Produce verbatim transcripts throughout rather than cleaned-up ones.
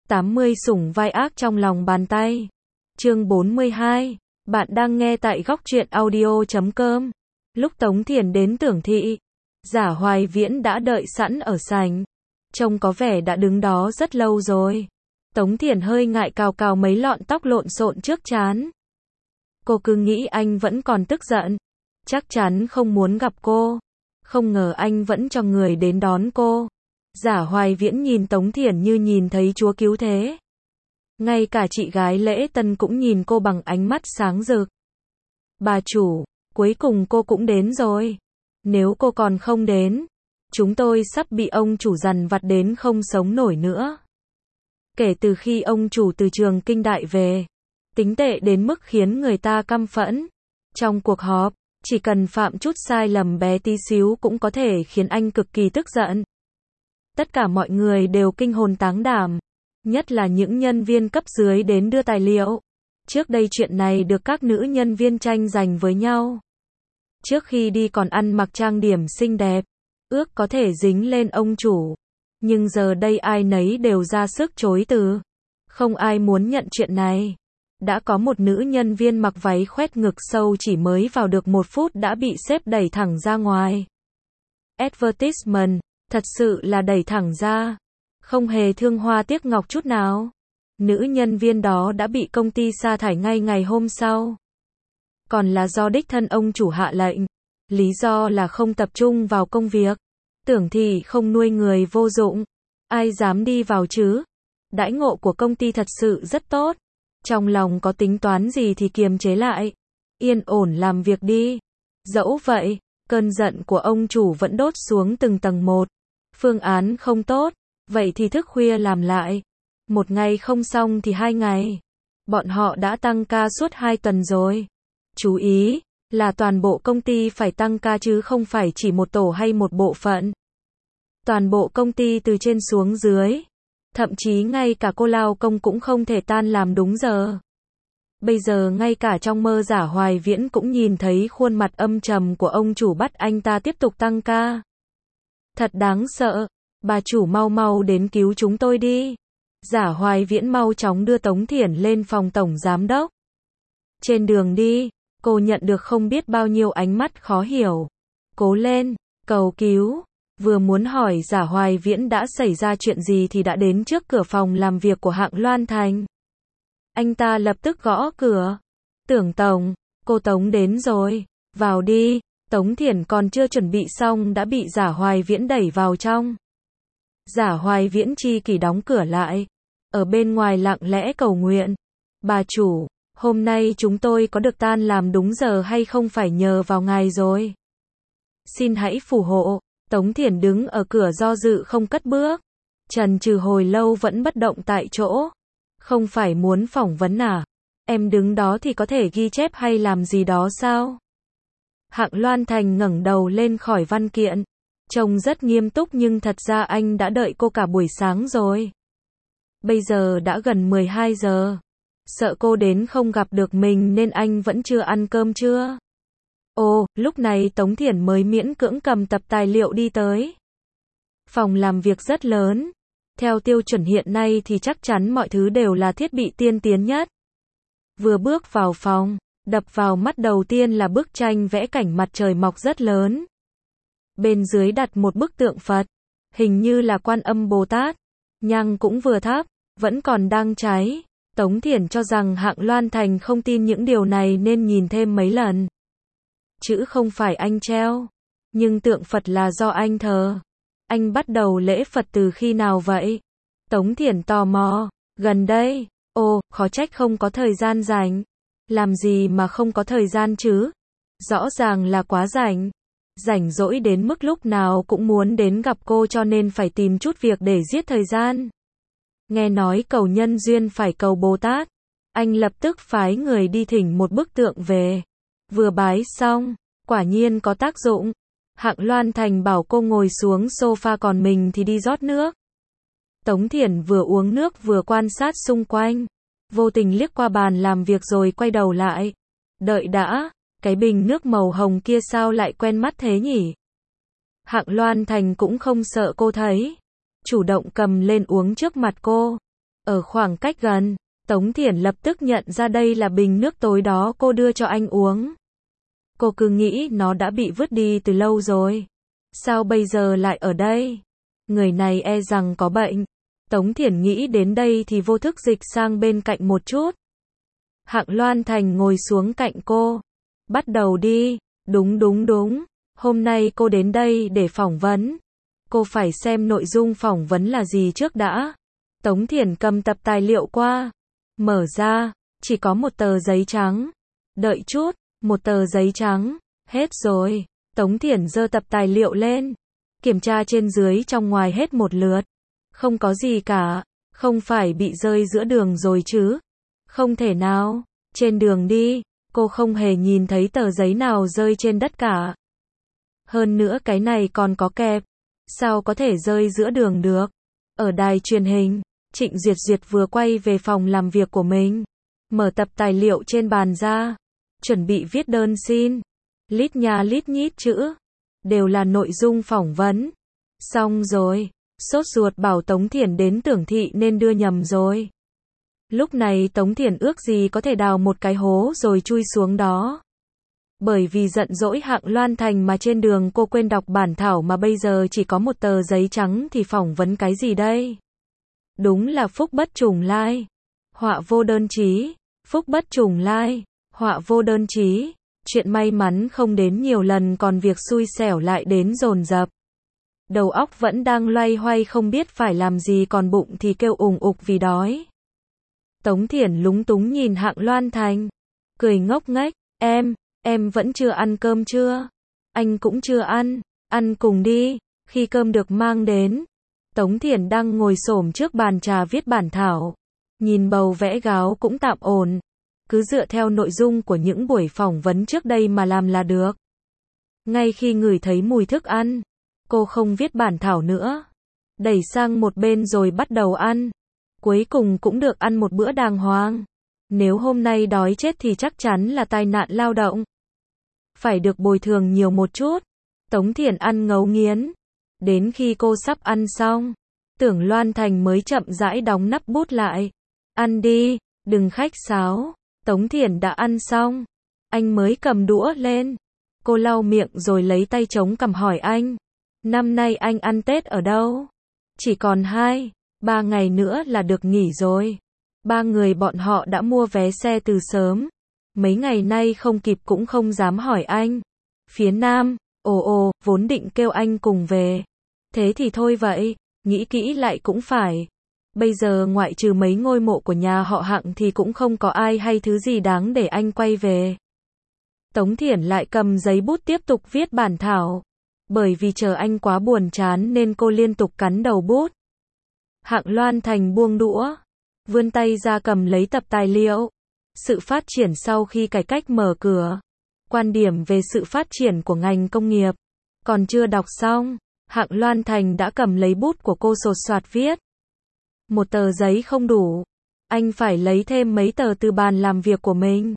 tám mươi sủng vai ác trong lòng bàn tay. Chương bốn mươi hai. Bạn đang nghe tại góc truyện audio chấm com. Lúc Tống Thiền đến Tưởng Thị, Giả Hoài Viễn đã đợi sẵn ở sảnh. Trông có vẻ đã đứng đó rất lâu rồi. Tống Thiền hơi ngại cào cào mấy lọn tóc lộn xộn trước trán. Cô cứ nghĩ anh vẫn còn tức giận. Chắc chắn không muốn gặp cô. Không ngờ anh vẫn cho người đến đón cô. Giả Hoài Viễn nhìn Tống Thiền như nhìn thấy chúa cứu thế. Ngay cả chị gái Lễ Tân cũng nhìn cô bằng ánh mắt sáng rực. Bà chủ, cuối cùng cô cũng đến rồi. Nếu cô còn không đến, chúng tôi sắp bị ông chủ dằn vặt đến không sống nổi nữa. Kể từ khi ông chủ từ trường Kinh Đại về, tính tệ đến mức khiến người ta căm phẫn. Trong cuộc họp, chỉ cần phạm chút sai lầm bé tí xíu cũng có thể khiến anh cực kỳ tức giận. Tất cả mọi người đều kinh hồn táng đảm, nhất là những nhân viên cấp dưới đến đưa tài liệu. Trước đây chuyện này được các nữ nhân viên tranh giành với nhau. Trước khi đi còn ăn mặc trang điểm xinh đẹp, ước có thể dính lên ông chủ. Nhưng giờ đây ai nấy đều ra sức chối từ. Không ai muốn nhận chuyện này. Đã có một nữ nhân viên mặc váy khoét ngực sâu chỉ mới vào được một phút đã bị sếp đẩy thẳng ra ngoài. Advertisement, thật sự là đẩy thẳng ra. Không hề thương hoa tiếc ngọc chút nào. Nữ nhân viên đó đã bị công ty sa thải ngay ngày hôm sau. Còn là do đích thân ông chủ hạ lệnh. Lý do là không tập trung vào công việc. Tưởng Thị không nuôi người vô dụng. Ai dám đi vào chứ? Đãi ngộ của công ty thật sự rất tốt. Trong lòng có tính toán gì thì kiềm chế lại. Yên ổn làm việc đi. Dẫu vậy, cơn giận của ông chủ vẫn đốt xuống từng tầng một. Phương án không tốt, vậy thì thức khuya làm lại. Một ngày không xong thì hai ngày. Bọn họ đã tăng ca suốt hai tuần rồi. Chú ý, là toàn bộ công ty phải tăng ca chứ không phải chỉ một tổ hay một bộ phận. Toàn bộ công ty từ trên xuống dưới. Thậm chí ngay cả cô lao công cũng không thể tan làm đúng giờ. Bây giờ ngay cả trong mơ Giả Hoài Viễn cũng nhìn thấy khuôn mặt âm trầm của ông chủ bắt anh ta tiếp tục tăng ca. Thật đáng sợ. Bà chủ mau mau đến cứu chúng tôi đi. Giả Hoài Viễn mau chóng đưa Tống Thiển lên phòng tổng giám đốc. Trên đường đi, cô nhận được không biết bao nhiêu ánh mắt khó hiểu. Cố lên, cầu cứu. Vừa muốn hỏi Giả Hoài Viễn đã xảy ra chuyện gì thì đã đến trước cửa phòng làm việc của Hạng Loan Thành. Anh ta lập tức gõ cửa. Tưởng tổng, cô Tống đến rồi. Vào đi. Tống Thiển còn chưa chuẩn bị xong đã bị Giả Hoài Viễn đẩy vào trong. Giả Hoài Viễn chi kỷ đóng cửa lại. Ở bên ngoài lặng lẽ cầu nguyện. Bà chủ, hôm nay chúng tôi có được tan làm đúng giờ hay không phải nhờ vào ngài rồi. Xin hãy phù hộ. Tống Thiển đứng ở cửa do dự không cất bước. Chần chừ hồi lâu vẫn bất động tại chỗ. Không phải muốn phỏng vấn à? Em đứng đó thì có thể ghi chép hay làm gì đó sao? Hạng Loan Thành ngẩng đầu lên khỏi văn kiện. Trông rất nghiêm túc nhưng thật ra anh đã đợi cô cả buổi sáng rồi. Bây giờ đã gần mười hai giờ. Sợ cô đến không gặp được mình nên anh vẫn chưa ăn cơm trưa. Ồ, lúc này Tống Thiển mới miễn cưỡng cầm tập tài liệu đi tới. Phòng làm việc rất lớn. Theo tiêu chuẩn hiện nay thì chắc chắn mọi thứ đều là thiết bị tiên tiến nhất. Vừa bước vào phòng, đập vào mắt đầu tiên là bức tranh vẽ cảnh mặt trời mọc rất lớn. Bên dưới đặt một bức tượng Phật, hình như là Quan Âm Bồ Tát. Nhang cũng vừa thắp, vẫn còn đang cháy. Tống Thiển cho rằng Hạng Loan Thành không tin những điều này nên nhìn thêm mấy lần. Chữ không phải anh treo, nhưng tượng Phật là do anh thờ. Anh bắt đầu lễ Phật từ khi nào vậy? Tống Thiển tò mò. Gần đây. Ồ, khó trách không có thời gian rảnh. Làm gì mà không có thời gian chứ? Rõ ràng là quá rảnh. Rảnh rỗi đến mức lúc nào cũng muốn đến gặp cô cho nên phải tìm chút việc để giết thời gian. Nghe nói cầu nhân duyên phải cầu Bồ Tát. Anh lập tức phái người đi thỉnh một bức tượng về. Vừa bái xong, quả nhiên có tác dụng. Hạng Loan Thành bảo cô ngồi xuống sofa còn mình thì đi rót nước. Tống Thiển vừa uống nước vừa quan sát xung quanh. Vô tình liếc qua bàn làm việc rồi quay đầu lại. Đợi đã, cái bình nước màu hồng kia sao lại quen mắt thế nhỉ? Hạng Loan Thành cũng không sợ cô thấy. Chủ động cầm lên uống trước mặt cô. Ở khoảng cách gần, Tống Thiển lập tức nhận ra đây là bình nước tối đó cô đưa cho anh uống. Cô cứ nghĩ nó đã bị vứt đi từ lâu rồi. Sao bây giờ lại ở đây? Người này e rằng có bệnh. Tống Thiển nghĩ đến đây thì vô thức dịch sang bên cạnh một chút. Hạng Loan Thành ngồi xuống cạnh cô. Bắt đầu đi. Đúng đúng đúng. Hôm nay cô đến đây để phỏng vấn. Cô phải xem nội dung phỏng vấn là gì trước đã. Tống Thiển cầm tập tài liệu qua. Mở ra, chỉ có một tờ giấy trắng. Đợi chút, một tờ giấy trắng. Hết rồi. Tống Thiển giơ tập tài liệu lên. Kiểm tra trên dưới trong ngoài hết một lượt. Không có gì cả. Không phải bị rơi giữa đường rồi chứ. Không thể nào. Trên đường đi, cô không hề nhìn thấy tờ giấy nào rơi trên đất cả. Hơn nữa cái này còn có kẹp. Sao có thể rơi giữa đường được? Ở đài truyền hình, Trịnh Duyệt Duyệt vừa quay về phòng làm việc của mình. Mở tập tài liệu trên bàn ra. Chuẩn bị viết đơn xin. Lít nha lít nhít chữ. Đều là nội dung phỏng vấn. Xong rồi. Sốt ruột bảo Tống Thiển đến Tưởng Thị nên đưa nhầm rồi. Lúc này Tống Thiển ước gì có thể đào một cái hố rồi chui xuống đó. Bởi vì giận dỗi Hạng Loan Thành mà trên đường cô quên đọc bản thảo mà bây giờ chỉ có một tờ giấy trắng thì phỏng vấn cái gì đây? Đúng là phúc bất trùng lai. Họa vô đơn chí. Phúc bất trùng lai. Họa vô đơn chí. Chuyện may mắn không đến nhiều lần còn việc xui xẻo lại đến dồn dập. Đầu óc vẫn đang loay hoay không biết phải làm gì còn bụng thì kêu ùng ục vì đói. Tống Thiển lúng túng nhìn Hạng Loan Thành. Cười ngốc nghếch. Em, em vẫn chưa ăn cơm chưa? Anh cũng chưa ăn. Ăn cùng đi. Khi cơm được mang đến. Tống Thiển đang ngồi xổm trước bàn trà viết bản thảo. Nhìn bầu vẽ gáo cũng tạm ổn. Cứ dựa theo nội dung của những buổi phỏng vấn trước đây mà làm là được. Ngay khi ngửi thấy mùi thức ăn, cô không viết bản thảo nữa. Đẩy sang một bên rồi bắt đầu ăn. Cuối cùng cũng được ăn một bữa đàng hoàng. Nếu hôm nay đói chết thì chắc chắn là tai nạn lao động. Phải được bồi thường nhiều một chút. Tống Thiển ăn ngấu nghiến. Đến khi cô sắp ăn xong, Tưởng Loan Thành mới chậm rãi đóng nắp bút lại. Ăn đi, đừng khách sáo. Tống Thiển đã ăn xong. Anh mới cầm đũa lên. Cô lau miệng rồi lấy tay chống cằm hỏi anh. Năm nay anh ăn Tết ở đâu? Chỉ còn hai, ba ngày nữa là được nghỉ rồi. Ba người bọn họ đã mua vé xe từ sớm. Mấy ngày nay không kịp cũng không dám hỏi anh. Phía Nam, ồ ồ, vốn định kêu anh cùng về. Thế thì thôi vậy, nghĩ kỹ lại cũng phải. Bây giờ ngoại trừ mấy ngôi mộ của nhà họ Hạng thì cũng không có ai hay thứ gì đáng để anh quay về. Tống Thiển lại cầm giấy bút tiếp tục viết bản thảo. Bởi vì chờ anh quá buồn chán nên cô liên tục cắn đầu bút. Hạng Loan Thành buông đũa. Vươn tay ra cầm lấy tập tài liệu. Sự phát triển sau khi cải cách mở cửa. Quan điểm về sự phát triển của ngành công nghiệp. Còn chưa đọc xong, Hạng Loan Thành đã cầm lấy bút của cô sột soạt viết. Một tờ giấy không đủ. Anh phải lấy thêm mấy tờ từ bàn làm việc của mình.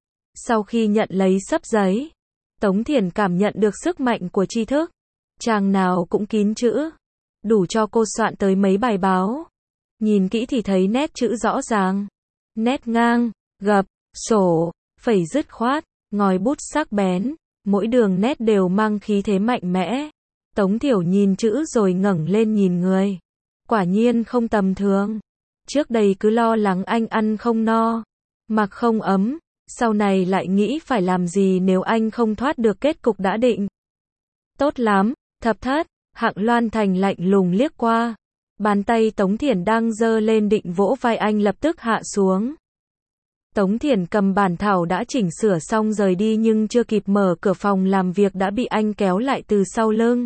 Sau khi nhận lấy xấp giấy, Tống Thiển cảm nhận được sức mạnh của tri thức. Trang nào cũng kín chữ. Đủ cho cô soạn tới mấy bài báo. Nhìn kỹ thì thấy nét chữ rõ ràng. Nét ngang, gập, sổ, phẩy dứt khoát, ngòi bút sắc bén. Mỗi đường nét đều mang khí thế mạnh mẽ. Tống Thiểu nhìn chữ rồi ngẩng lên nhìn người. Quả nhiên không tầm thường. Trước đây cứ lo lắng anh ăn không no, mặc không ấm. Sau này lại nghĩ phải làm gì nếu anh không thoát được kết cục đã định. Tốt lắm, thập thất. Hạng Loan Thành lạnh lùng liếc qua. Bàn tay Tống Thiển đang giơ lên định vỗ vai anh lập tức hạ xuống. Tống Thiển cầm bản thảo đã chỉnh sửa xong rời đi nhưng chưa kịp mở cửa phòng làm việc đã bị anh kéo lại từ sau lưng.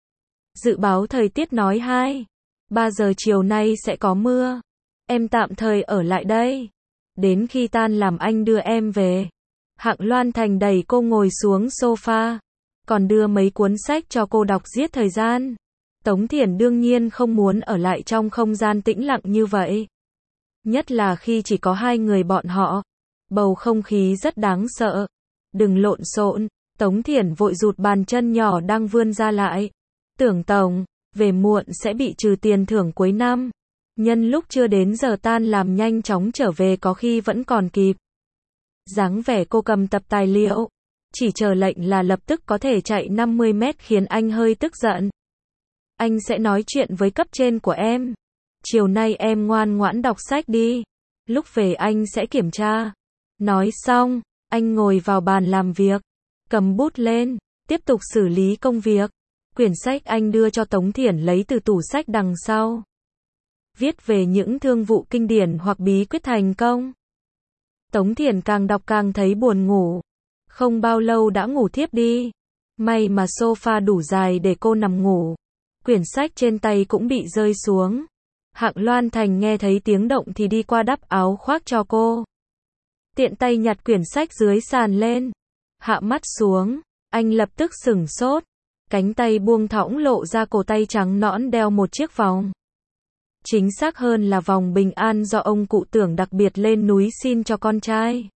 Dự báo thời tiết nói hai, ba giờ chiều nay sẽ có mưa. Em tạm thời ở lại đây. Đến khi tan làm anh đưa em về. Hạng Loan Thành đẩy cô ngồi xuống sofa. Còn đưa mấy cuốn sách cho cô đọc giết thời gian. Tống Thiển đương nhiên không muốn ở lại trong không gian tĩnh lặng như vậy. Nhất là khi chỉ có hai người bọn họ. Bầu không khí rất đáng sợ. Đừng lộn xộn. Tống Thiển vội rụt bàn chân nhỏ đang vươn ra lại. Tưởng Tổng, về muộn sẽ bị trừ tiền thưởng cuối năm. Nhân lúc chưa đến giờ tan làm nhanh chóng trở về có khi vẫn còn kịp. Dáng vẻ cô cầm tập tài liệu, chỉ chờ lệnh là lập tức có thể chạy năm mươi mét khiến anh hơi tức giận. Anh sẽ nói chuyện với cấp trên của em. Chiều nay em ngoan ngoãn đọc sách đi. Lúc về anh sẽ kiểm tra. Nói xong, anh ngồi vào bàn làm việc, cầm bút lên, tiếp tục xử lý công việc. Quyển sách anh đưa cho Tống Thiển lấy từ tủ sách đằng sau. Viết về những thương vụ kinh điển hoặc bí quyết thành công. Tống Thiển càng đọc càng thấy buồn ngủ. Không bao lâu đã ngủ thiếp đi. May mà sofa đủ dài để cô nằm ngủ. Quyển sách trên tay cũng bị rơi xuống. Hạng Loan Thành nghe thấy tiếng động thì đi qua đắp áo khoác cho cô. Tiện tay nhặt quyển sách dưới sàn lên. Hạ mắt xuống, anh lập tức sửng sốt. Cánh tay buông thõng lộ ra cổ tay trắng nõn đeo một chiếc vòng. Chính xác hơn là vòng bình an do ông cụ Tưởng đặc biệt lên núi xin cho con trai.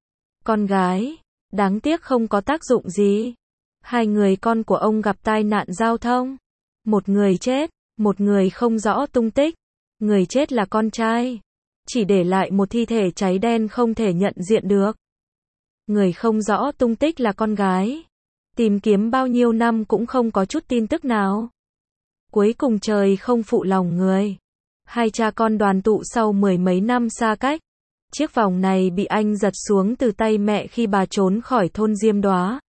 Con gái, đáng tiếc không có tác dụng gì. Hai người con của ông gặp tai nạn giao thông. Một người chết, một người không rõ tung tích. Người chết là con trai. Chỉ để lại một thi thể cháy đen không thể nhận diện được. Người không rõ tung tích là con gái. Tìm kiếm bao nhiêu năm cũng không có chút tin tức nào. Cuối cùng trời không phụ lòng người. Hai cha con đoàn tụ sau mười mấy năm xa cách. Chiếc vòng này bị anh giật xuống từ tay mẹ khi bà trốn khỏi thôn Diêm Đoá.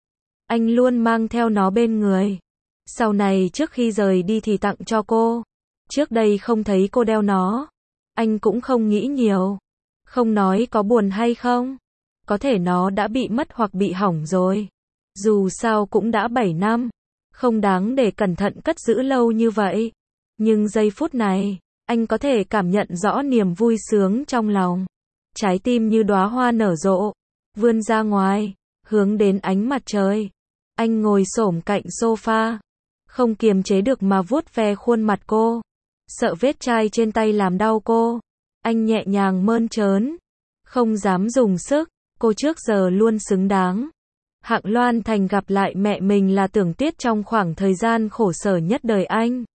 Anh luôn mang theo nó bên người. Sau này trước khi rời đi thì tặng cho cô. Trước đây không thấy cô đeo nó. Anh cũng không nghĩ nhiều. Không nói có buồn hay không. Có thể nó đã bị mất hoặc bị hỏng rồi. Dù sao cũng đã bảy năm. Không đáng để cẩn thận cất giữ lâu như vậy. Nhưng giây phút này, anh có thể cảm nhận rõ niềm vui sướng trong lòng. Trái tim như đóa hoa nở rộ, vươn ra ngoài, hướng đến ánh mặt trời. Anh ngồi xổm cạnh sofa, không kiềm chế được mà vuốt ve khuôn mặt cô. Sợ vết chai trên tay làm đau cô. Anh nhẹ nhàng mơn trớn, không dám dùng sức, cô trước giờ luôn xứng đáng. Hạng Loan Thành gặp lại mẹ mình là Tưởng Tiết trong khoảng thời gian khổ sở nhất đời anh.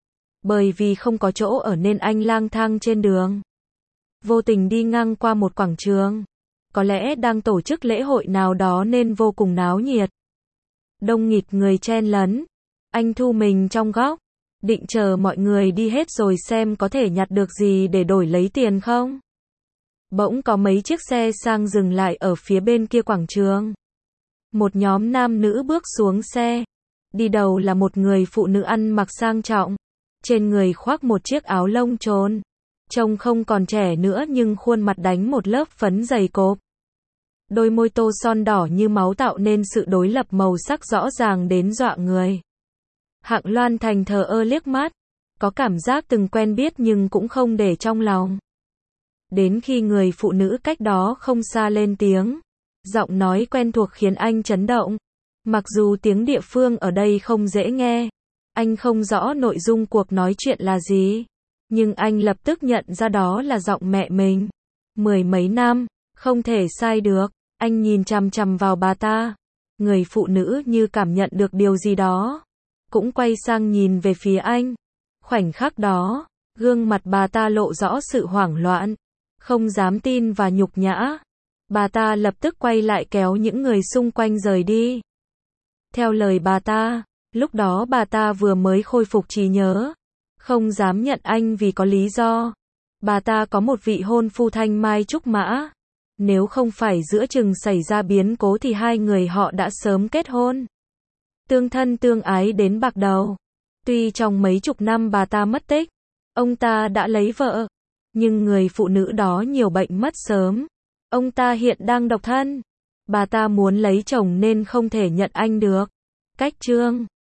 Bởi vì không có chỗ ở nên anh lang thang trên đường. Vô tình đi ngang qua một quảng trường. Có lẽ đang tổ chức lễ hội nào đó nên vô cùng náo nhiệt. Đông nghịt người chen lấn. Anh thu mình trong góc. Định chờ mọi người đi hết rồi xem có thể nhặt được gì để đổi lấy tiền không. Bỗng có mấy chiếc xe sang dừng lại ở phía bên kia quảng trường. Một nhóm nam nữ bước xuống xe. Đi đầu là một người phụ nữ ăn mặc sang trọng. Trên người khoác một chiếc áo lông trồn. Trông không còn trẻ nữa nhưng khuôn mặt đánh một lớp phấn dày cộp. Đôi môi tô son đỏ như máu tạo nên sự đối lập màu sắc rõ ràng đến dọa người. Hạng Loan Thành thờ ơ liếc mắt. Có cảm giác từng quen biết nhưng cũng không để trong lòng. Đến khi người phụ nữ cách đó không xa lên tiếng. Giọng nói quen thuộc khiến anh chấn động. Mặc dù tiếng địa phương ở đây không dễ nghe. Anh không rõ nội dung cuộc nói chuyện là gì. Nhưng anh lập tức nhận ra đó là giọng mẹ mình. Mười mấy năm, không thể sai được. Anh nhìn chằm chằm vào bà ta. Người phụ nữ như cảm nhận được điều gì đó. Cũng quay sang nhìn về phía anh. Khoảnh khắc đó, gương mặt bà ta lộ rõ sự hoảng loạn. Không dám tin và nhục nhã. Bà ta lập tức quay lại kéo những người xung quanh rời đi. Theo lời bà ta, lúc đó bà ta vừa mới khôi phục trí nhớ. Không dám nhận anh vì có lý do. Bà ta có một vị hôn phu thanh mai trúc mã. Nếu không phải giữa chừng xảy ra biến cố thì hai người họ đã sớm kết hôn. Tương thân tương ái đến bạc đầu. Tuy trong mấy chục năm bà ta mất tích, ông ta đã lấy vợ. Nhưng người phụ nữ đó nhiều bệnh mất sớm. Ông ta hiện đang độc thân. Bà ta muốn lấy chồng nên không thể nhận anh được. Cách chương